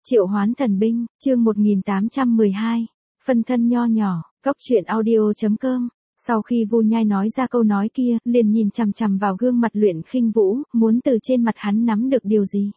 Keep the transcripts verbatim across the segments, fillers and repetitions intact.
Triệu Hoán Thần Binh, chương một nghìn tám trăm mười hai, phân thân nho nhỏ, góc truyện audio chấm com. Sau khi Vu Nhai nói ra câu nói kia, liền nhìn chằm chằm vào gương mặt Luyện Khinh Vũ, muốn từ trên mặt hắn nắm được điều gì.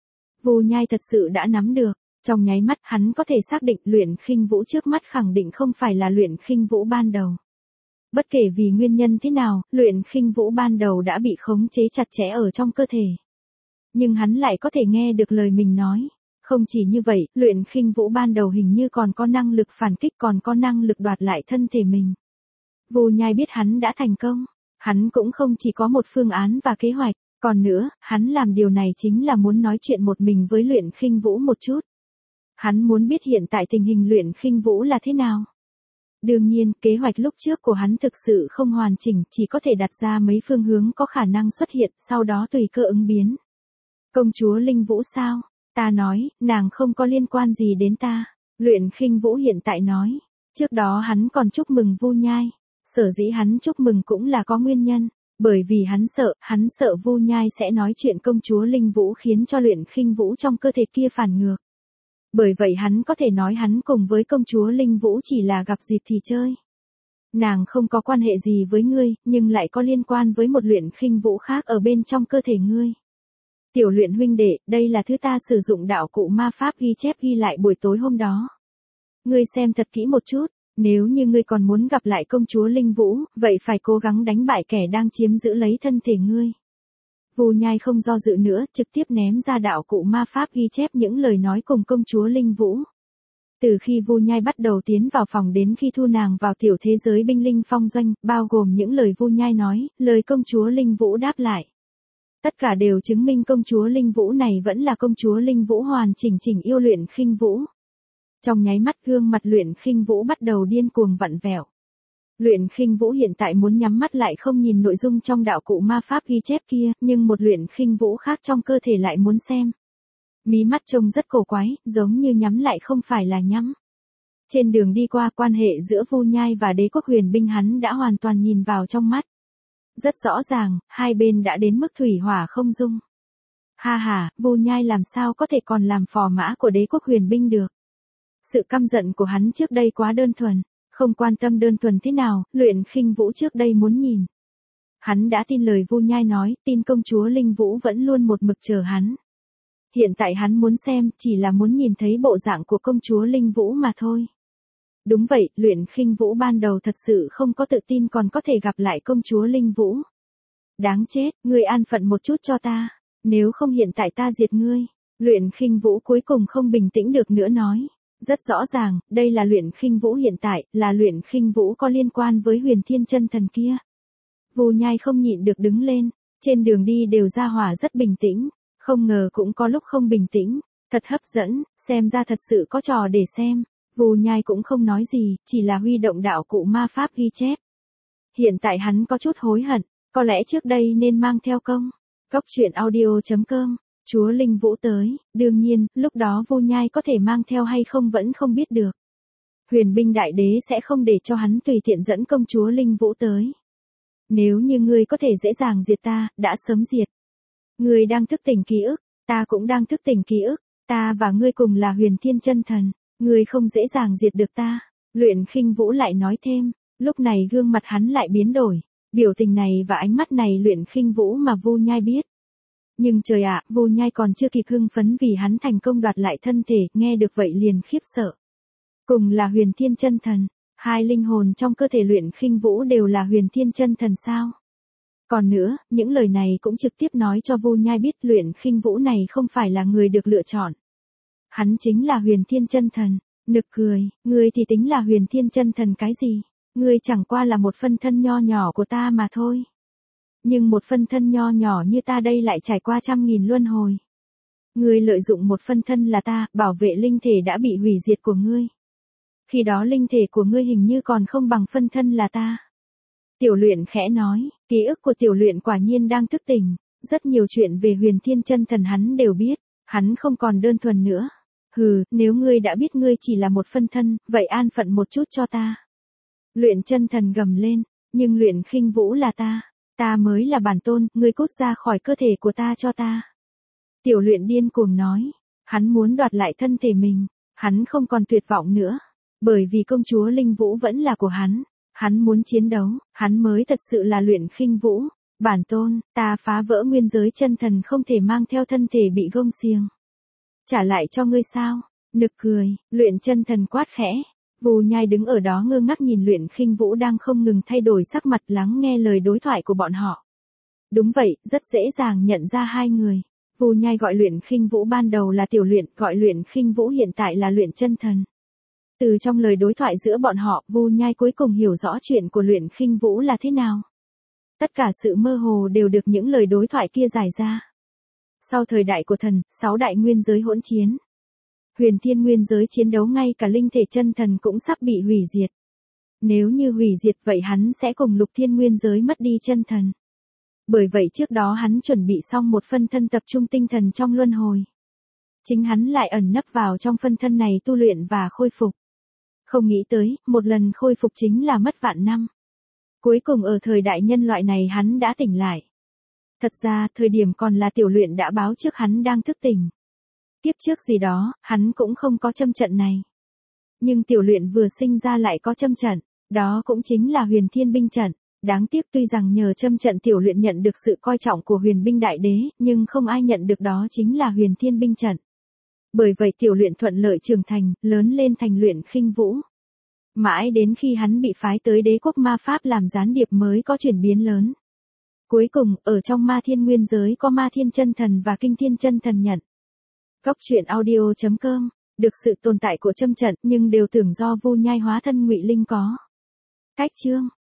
Vu Nhai thật sự đã nắm được, trong nháy mắt hắn có thể xác định Luyện Khinh Vũ trước mắt khẳng định không phải là Luyện Khinh Vũ ban đầu. Bất kể vì nguyên nhân thế nào, Luyện Khinh Vũ ban đầu đã bị khống chế chặt chẽ ở trong cơ thể. Nhưng hắn lại có thể nghe được lời mình nói. Không chỉ như vậy, Luyện Khinh Vũ ban đầu hình như còn có năng lực phản kích, còn có năng lực đoạt lại thân thể mình. Vu Nhai biết hắn đã thành công, hắn cũng không chỉ có một phương án và kế hoạch, còn nữa, hắn làm điều này chính là muốn nói chuyện một mình với Luyện Khinh Vũ một chút. Hắn muốn biết hiện tại tình hình Luyện Khinh Vũ là thế nào. Đương nhiên, kế hoạch lúc trước của hắn thực sự không hoàn chỉnh, chỉ có thể đặt ra mấy phương hướng có khả năng xuất hiện, sau đó tùy cơ ứng biến. Công chúa Linh Vũ sao? Ta nói, nàng không có liên quan gì đến ta. Luyện Khinh Vũ hiện tại nói. Trước đó hắn còn chúc mừng Vu Nhai. Sở dĩ hắn chúc mừng cũng là có nguyên nhân. Bởi vì hắn sợ, hắn sợ Vu Nhai sẽ nói chuyện công chúa Linh Vũ khiến cho Luyện Khinh Vũ trong cơ thể kia phản ngược. Bởi vậy hắn có thể nói hắn cùng với công chúa Linh Vũ chỉ là gặp dịp thì chơi. Nàng không có quan hệ gì với ngươi, nhưng lại có liên quan với một Luyện Khinh Vũ khác ở bên trong cơ thể ngươi. Tiểu Luyện huynh đệ, đây là thứ ta sử dụng đạo cụ ma pháp ghi chép ghi lại buổi tối hôm đó. Ngươi xem thật kỹ một chút, nếu như ngươi còn muốn gặp lại công chúa Linh Vũ, vậy phải cố gắng đánh bại kẻ đang chiếm giữ lấy thân thể ngươi. Vu Nhai không do dự nữa, trực tiếp ném ra đạo cụ ma pháp ghi chép những lời nói cùng công chúa Linh Vũ. Từ khi Vu Nhai bắt đầu tiến vào phòng đến khi thu nàng vào tiểu thế giới binh linh phong doanh, bao gồm những lời Vu Nhai nói, lời công chúa Linh Vũ đáp lại. Tất cả đều chứng minh công chúa Linh Vũ này vẫn là công chúa Linh Vũ hoàn chỉnh chỉnh yêu Luyện Khinh Vũ. Trong nháy mắt gương mặt Luyện Khinh Vũ bắt đầu điên cuồng vặn vẹo. Luyện Khinh Vũ hiện tại muốn nhắm mắt lại không nhìn nội dung trong đạo cụ ma pháp ghi chép kia, nhưng một Luyện Khinh Vũ khác trong cơ thể lại muốn xem. Mí mắt trông rất cổ quái, giống như nhắm lại không phải là nhắm. Trên đường đi qua, quan hệ giữa Vu Nhai và Đế quốc huyền binh hắn đã hoàn toàn nhìn vào trong mắt. Rất rõ ràng, hai bên đã đến mức thủy hỏa không dung. Ha ha, Vu Nhai làm sao có thể còn làm phò mã của Đế quốc huyền binh được. Sự căm giận của hắn trước đây quá đơn thuần, không quan tâm đơn thuần thế nào, Luyện Khinh Vũ trước đây muốn nhìn. Hắn đã tin lời Vu Nhai nói, tin công chúa Linh Vũ vẫn luôn một mực chờ hắn. Hiện tại hắn muốn xem, chỉ là muốn nhìn thấy bộ dạng của công chúa Linh Vũ mà thôi. Đúng vậy, Luyện Khinh Vũ ban đầu thật sự không có tự tin còn có thể gặp lại công chúa Linh Vũ. Đáng chết, ngươi an phận một chút cho ta, nếu không hiện tại ta diệt ngươi. Luyện Khinh Vũ cuối cùng không bình tĩnh được nữa nói. Rất rõ ràng, đây là Luyện Khinh Vũ hiện tại, là Luyện Khinh Vũ có liên quan với Huyền Thiên Chân Thần kia. Vu Nhai không nhịn được đứng lên, trên đường đi đều ra hỏa rất bình tĩnh, không ngờ cũng có lúc không bình tĩnh, thật hấp dẫn, xem ra thật sự có trò để xem. Vu Nhai cũng không nói gì, chỉ là huy động đạo cụ ma pháp ghi chép. Hiện tại hắn có chút hối hận, có lẽ trước đây nên mang theo công. Góc truyện audio chấm com, chúa Linh Vũ tới, đương nhiên, lúc đó Vu Nhai có thể mang theo hay không vẫn không biết được. Huyền binh đại đế sẽ không để cho hắn tùy tiện dẫn công chúa Linh Vũ tới. Nếu như ngươi có thể dễ dàng diệt ta, đã sớm diệt. Ngươi đang thức tỉnh ký ức, ta cũng đang thức tỉnh ký ức, ta và ngươi cùng là Huyền Thiên Chân Thần. Ngươi không dễ dàng diệt được ta. Luyện Khinh Vũ lại nói thêm, lúc này gương mặt hắn lại biến đổi. Biểu tình này và ánh mắt này Luyện Khinh Vũ mà Vu Nhai biết. Nhưng trời ạ, Vu Nhai còn chưa kịp hưng phấn vì hắn thành công đoạt lại thân thể, nghe được vậy liền khiếp sợ. Cùng là Huyền Thiên Chân Thần, hai linh hồn trong cơ thể Luyện Khinh Vũ đều là Huyền Thiên Chân Thần sao? Còn nữa, những lời này cũng trực tiếp nói cho Vu Nhai biết Luyện Khinh Vũ này không phải là người được lựa chọn. Hắn chính là Huyền Thiên Chân Thần. Nực cười, ngươi thì tính là Huyền Thiên Chân Thần cái gì? Ngươi chẳng qua là một phân thân nho nhỏ của ta mà thôi. Nhưng một phân thân nho nhỏ như ta đây lại trải qua trăm nghìn luân hồi. Ngươi lợi dụng một phân thân là ta, bảo vệ linh thể đã bị hủy diệt của ngươi. Khi đó linh thể của ngươi hình như còn không bằng phân thân là ta. Tiểu Luyện khẽ nói, ký ức của Tiểu Luyện quả nhiên đang thức tỉnh. Rất nhiều chuyện về Huyền Thiên Chân Thần hắn đều biết, hắn không còn đơn thuần nữa. Hừ, nếu ngươi đã biết ngươi chỉ là một phân thân, vậy an phận một chút cho ta. Luyện Chân Thần gầm lên, nhưng Luyện Khinh Vũ là ta, ta mới là bản tôn, ngươi cút ra khỏi cơ thể của ta cho ta. Tiểu Luyện điên cuồng nói, Hắn muốn đoạt lại thân thể mình, hắn không còn tuyệt vọng nữa. Bởi vì công chúa Linh Vũ vẫn là của hắn, hắn muốn chiến đấu, hắn mới thật sự là Luyện Khinh Vũ. Bản tôn, ta phá vỡ nguyên giới chân thần không thể mang theo thân thể bị gông xiềng. Trả lại cho ngươi sao? Nực cười, Luyện chân thần quát khẽ. Vù Nhai đứng ở đó ngơ ngác nhìn Luyện Khinh Vũ đang không ngừng thay đổi sắc mặt lắng nghe lời đối thoại của bọn họ. Đúng vậy, rất dễ dàng nhận ra hai người. Vù Nhai gọi Luyện Khinh Vũ ban đầu là tiểu luyện, gọi Luyện Khinh Vũ hiện tại là Luyện chân thần. Từ trong lời đối thoại giữa bọn họ, Vù Nhai cuối cùng hiểu rõ chuyện của Luyện Khinh Vũ là thế nào. Tất cả sự mơ hồ đều được những lời đối thoại kia giải ra. Sau thời đại của thần, sáu đại nguyên giới hỗn chiến. Huyền Thiên nguyên giới chiến đấu ngay cả linh thể chân thần cũng sắp bị hủy diệt. Nếu như hủy diệt vậy hắn sẽ cùng Lục Thiên nguyên giới mất đi chân thần. Bởi vậy trước đó hắn chuẩn bị xong một phân thân tập trung tinh thần trong luân hồi. Chính hắn lại ẩn nấp vào trong phân thân này tu luyện và khôi phục. Không nghĩ tới, một lần khôi phục chính là mất vạn năm. Cuối cùng ở thời đại nhân loại này hắn đã tỉnh lại. Thật ra, thời điểm còn là tiểu luyện đã báo trước hắn đang thức tỉnh. Kiếp trước gì đó, hắn cũng không có châm trận này. Nhưng tiểu luyện vừa sinh ra lại có châm trận, đó cũng chính là Huyền Thiên binh trận. Đáng tiếc tuy rằng nhờ châm trận tiểu luyện nhận được sự coi trọng của Huyền binh đại đế, nhưng không ai nhận được đó chính là Huyền Thiên binh trận. Bởi vậy tiểu luyện thuận lợi trưởng thành, lớn lên thành Luyện Khinh Vũ. Mãi đến khi hắn bị phái tới đế quốc ma pháp làm gián điệp mới có chuyển biến lớn. Cuối cùng, ở trong Ma Thiên nguyên giới có Ma Thiên chân thần và Kinh Thiên chân thần nhận. Góc truyện audio chấm com, được sự tồn tại của châm trận nhưng đều tưởng do Vu Nhai hóa thân ngụy linh có. Cách chương